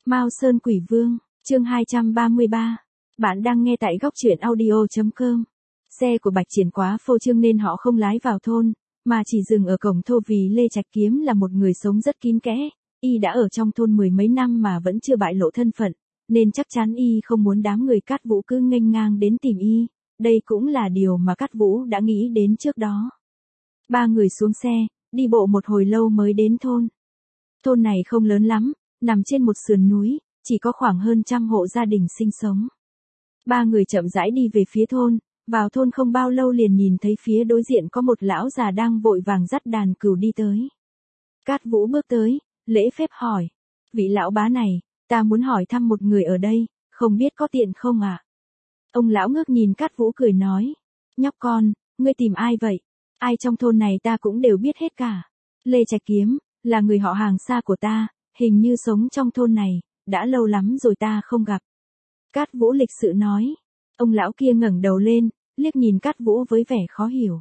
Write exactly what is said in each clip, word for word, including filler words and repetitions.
Mao Sơn Quỷ Vương, chương hai trăm ba mươi ba. Bạn đang nghe tại góc truyện audio.com. Xe của Bạch Triển quá phô trương nên họ không lái vào thôn, mà chỉ dừng ở cổng thôn vì Lê Trạch Kiếm là một người sống rất kín kẽ. Y đã ở trong thôn mười mấy năm mà vẫn chưa bại lộ thân phận, nên chắc chắn Y không muốn đám người Cát Vũ cứ nghênh ngang đến tìm Y. Đây cũng là điều mà Cát Vũ đã nghĩ đến trước đó. Ba người xuống xe, đi bộ một hồi lâu mới đến thôn. Thôn này không lớn lắm, nằm trên một sườn núi, chỉ có khoảng hơn trăm hộ gia đình sinh sống. Ba người chậm rãi đi về phía thôn, vào thôn không bao lâu liền nhìn thấy phía đối diện có một lão già đang vội vàng dắt đàn cừu đi tới. Cát Vũ bước tới, lễ phép hỏi, vị lão bá này, ta muốn hỏi thăm một người ở đây, không biết có tiện không ạ? À? Ông lão ngước nhìn Cát Vũ cười nói, nhóc con, ngươi tìm ai vậy? Ai trong thôn này ta cũng đều biết hết cả. Lê Trạch Kiếm, là người họ hàng xa của ta, hình như sống trong thôn này, đã lâu lắm rồi ta không gặp. Cát Vũ lịch sự nói. Ông lão kia ngẩng đầu lên, liếc nhìn Cát Vũ với vẻ khó hiểu.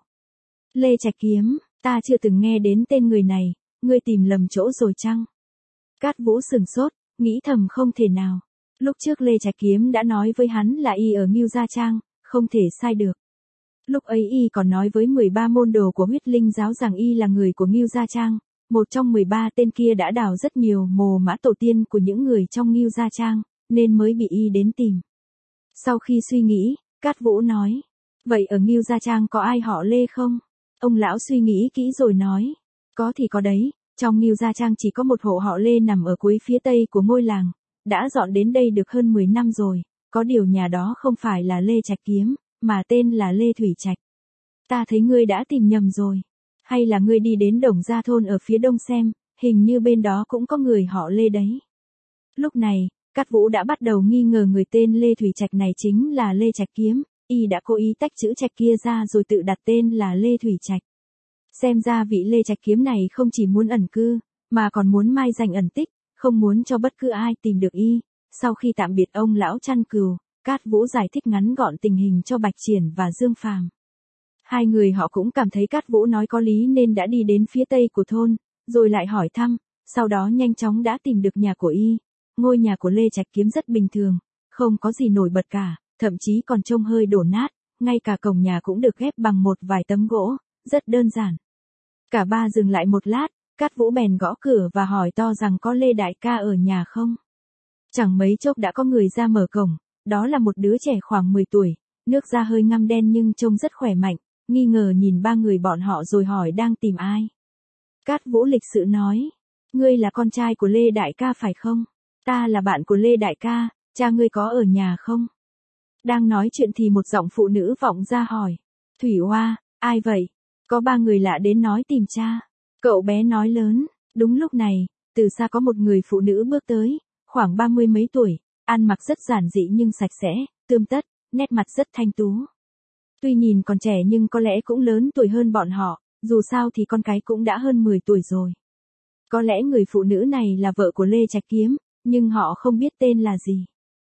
Lê Trạch Kiếm, ta chưa từng nghe đến tên người này, ngươi tìm lầm chỗ rồi chăng? Cát Vũ sừng sốt, nghĩ thầm không thể nào. Lúc trước Lê Trạch Kiếm đã nói với hắn là Y ở Ngưu Gia Trang, không thể sai được. Lúc ấy Y còn nói với mười ba môn đồ của huyết linh giáo rằng Y là người của Ngưu Gia Trang. Một trong mười ba tên kia đã đào rất nhiều mồ mã tổ tiên của những người trong Ngưu Gia Trang, nên mới bị Y đến tìm. Sau khi suy nghĩ, Cát Vũ nói, vậy ở Ngưu Gia Trang có ai họ Lê không? Ông lão suy nghĩ kỹ rồi nói, có thì có đấy, trong Ngưu Gia Trang chỉ có một hộ họ Lê nằm ở cuối phía tây của ngôi làng, đã dọn đến đây được hơn mười năm rồi, có điều nhà đó không phải là Lê Trạch Kiếm, mà tên là Lê Thủy Trạch. Ta thấy ngươi đã tìm nhầm rồi. Hay là ngươi đi đến Đồng Gia thôn ở phía đông xem, hình như bên đó cũng có người họ Lê đấy. Lúc này, Cát Vũ đã bắt đầu nghi ngờ người tên Lê Thủy Trạch này chính là Lê Trạch Kiếm, Y đã cố ý tách chữ Trạch kia ra rồi tự đặt tên là Lê Thủy Trạch. Xem ra vị Lê Trạch Kiếm này không chỉ muốn ẩn cư, mà còn muốn mai danh ẩn tích, không muốn cho bất cứ ai tìm được Y. Sau khi tạm biệt ông lão chăn cừu, Cát Vũ giải thích ngắn gọn tình hình cho Bạch Triển và Dương Phàm. Hai người họ cũng cảm thấy Cát Vũ nói có lý nên đã đi đến phía tây của thôn, rồi lại hỏi thăm, sau đó nhanh chóng đã tìm được nhà của Y. Ngôi nhà của Lê Trạch Kiếm rất bình thường, không có gì nổi bật cả, thậm chí còn trông hơi đổ nát, ngay cả cổng nhà cũng được ghép bằng một vài tấm gỗ, rất đơn giản. Cả ba dừng lại một lát, Cát Vũ bèn gõ cửa và hỏi to rằng có Lê đại ca ở nhà không. Chẳng mấy chốc đã có người ra mở cổng, đó là một đứa trẻ khoảng mười tuổi, nước da hơi ngăm đen nhưng trông rất khỏe mạnh. Nghi ngờ nhìn ba người bọn họ rồi hỏi đang tìm ai. Cát Vũ lịch sự nói, ngươi là con trai của Lê đại ca phải không? Ta là bạn của Lê đại ca, cha ngươi có ở nhà không? Đang nói chuyện thì một giọng phụ nữ vọng ra hỏi, Thủy Hoa, ai vậy? Có ba người lạ đến nói tìm cha. Cậu bé nói lớn. Đúng lúc này, từ xa có một người phụ nữ bước tới, khoảng ba mươi mấy tuổi, ăn mặc rất giản dị nhưng sạch sẽ, tươm tất, nét mặt rất thanh tú. Tuy nhìn còn trẻ nhưng có lẽ cũng lớn tuổi hơn bọn họ, dù sao thì con cái cũng đã hơn mười tuổi rồi. Có lẽ người phụ nữ này là vợ của Lê Trạch Kiếm, nhưng họ không biết tên là gì.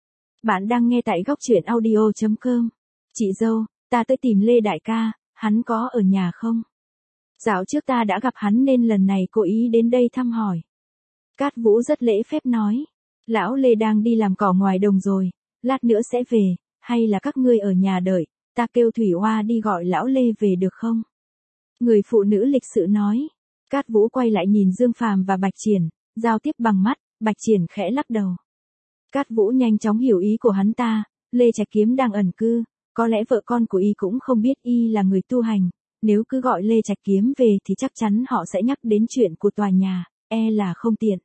Bạn đang nghe tại góc truyện audio.com. Chị dâu, ta tới tìm Lê đại ca, hắn có ở nhà không? Dạo trước ta đã gặp hắn nên lần này cố ý đến đây thăm hỏi. Cát Vũ rất lễ phép nói, lão Lê đang đi làm cỏ ngoài đồng rồi, lát nữa sẽ về, hay là các ngươi ở nhà đợi? Ta kêu Thủy Hoa đi gọi lão Lê về được không? Người phụ nữ lịch sự nói. Cát Vũ quay lại nhìn Dương Phàm và Bạch Triển, giao tiếp bằng mắt, Bạch Triển khẽ lắc đầu. Cát Vũ nhanh chóng hiểu ý của hắn ta, Lê Trạch Kiếm đang ẩn cư, có lẽ vợ con của Y cũng không biết Y là người tu hành, nếu cứ gọi Lê Trạch Kiếm về thì chắc chắn họ sẽ nhắc đến chuyện của tòa nhà, e là không tiện.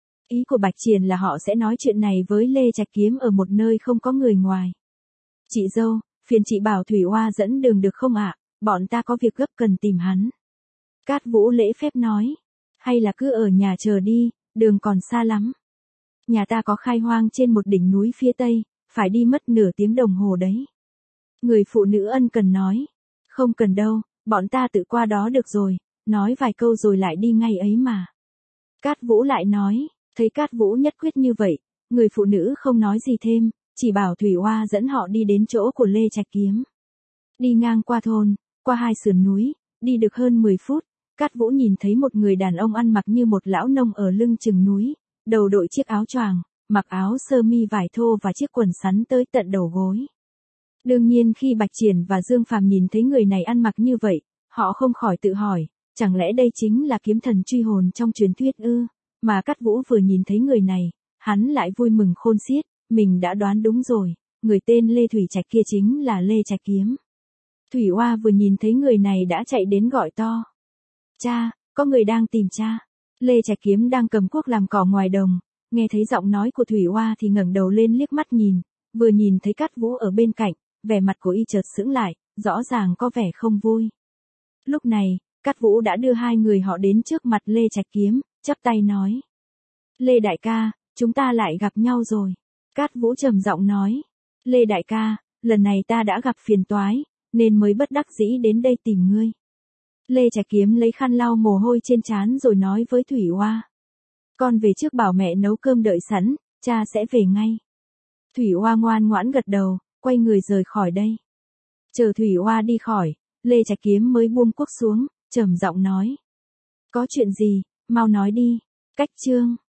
Ý của Bạch Triển là họ sẽ nói chuyện này với Lê Trạch Kiếm ở một nơi không có người ngoài. Chị dâu, phiền chị bảo Thủy Hoa dẫn đường được không ạ? Bọn ta có việc gấp cần tìm hắn. Cát Vũ lễ phép nói. Hay là cứ ở nhà chờ đi, đường còn xa lắm. Nhà ta có khai hoang trên một đỉnh núi phía tây, phải đi mất nửa tiếng đồng hồ đấy. Người phụ nữ ân cần nói. Không cần đâu, bọn ta tự qua đó được rồi, nói vài câu rồi lại đi ngay ấy mà. Cát Vũ lại nói, thấy Cát Vũ nhất quyết như vậy, người phụ nữ không nói gì thêm, chỉ bảo Thủy Hoa dẫn họ đi đến chỗ của Lê Trạch Kiếm. Đi ngang qua thôn, qua hai sườn núi, đi được hơn mười phút, Cát Vũ nhìn thấy một người đàn ông ăn mặc như một lão nông ở lưng chừng núi, đầu đội chiếc áo choàng, mặc áo sơ mi vải thô và chiếc quần sắn tới tận đầu gối. Đương nhiên khi Bạch Triển và Dương Phàm nhìn thấy người này ăn mặc như vậy, họ không khỏi tự hỏi, chẳng lẽ đây chính là kiếm thần truy hồn trong truyền thuyết ư? Mà Cát Vũ vừa nhìn thấy người này, hắn lại vui mừng khôn xiết, mình đã đoán đúng rồi, người tên Lê Thủy Trạch kia chính là Lê Trạch Kiếm. Thủy Oa vừa nhìn thấy người này đã chạy đến gọi to. Cha, có người đang tìm cha. Lê Trạch Kiếm đang cầm cuốc làm cỏ ngoài đồng, nghe thấy giọng nói của Thủy Oa thì ngẩng đầu lên liếc mắt nhìn, vừa nhìn thấy Cát Vũ ở bên cạnh, vẻ mặt của y chợt sững lại, rõ ràng có vẻ không vui. Lúc này, Cát Vũ đã đưa hai người họ đến trước mặt Lê Trạch Kiếm, chắp tay nói. Lê đại ca, chúng ta lại gặp nhau rồi. Cát Vũ trầm giọng nói. Lê đại ca, lần này ta đã gặp phiền toái, nên mới bất đắc dĩ đến đây tìm ngươi. Lê Trạch Kiếm lấy khăn lau mồ hôi trên trán rồi nói với Thủy Oa. Con về trước bảo mẹ nấu cơm đợi sẵn, cha sẽ về ngay. Thủy Oa ngoan ngoãn gật đầu, quay người rời khỏi đây. Chờ Thủy Oa đi khỏi, Lê Trạch Kiếm mới buông cuốc xuống, trầm giọng nói. Có chuyện gì, mau nói đi. Cách chương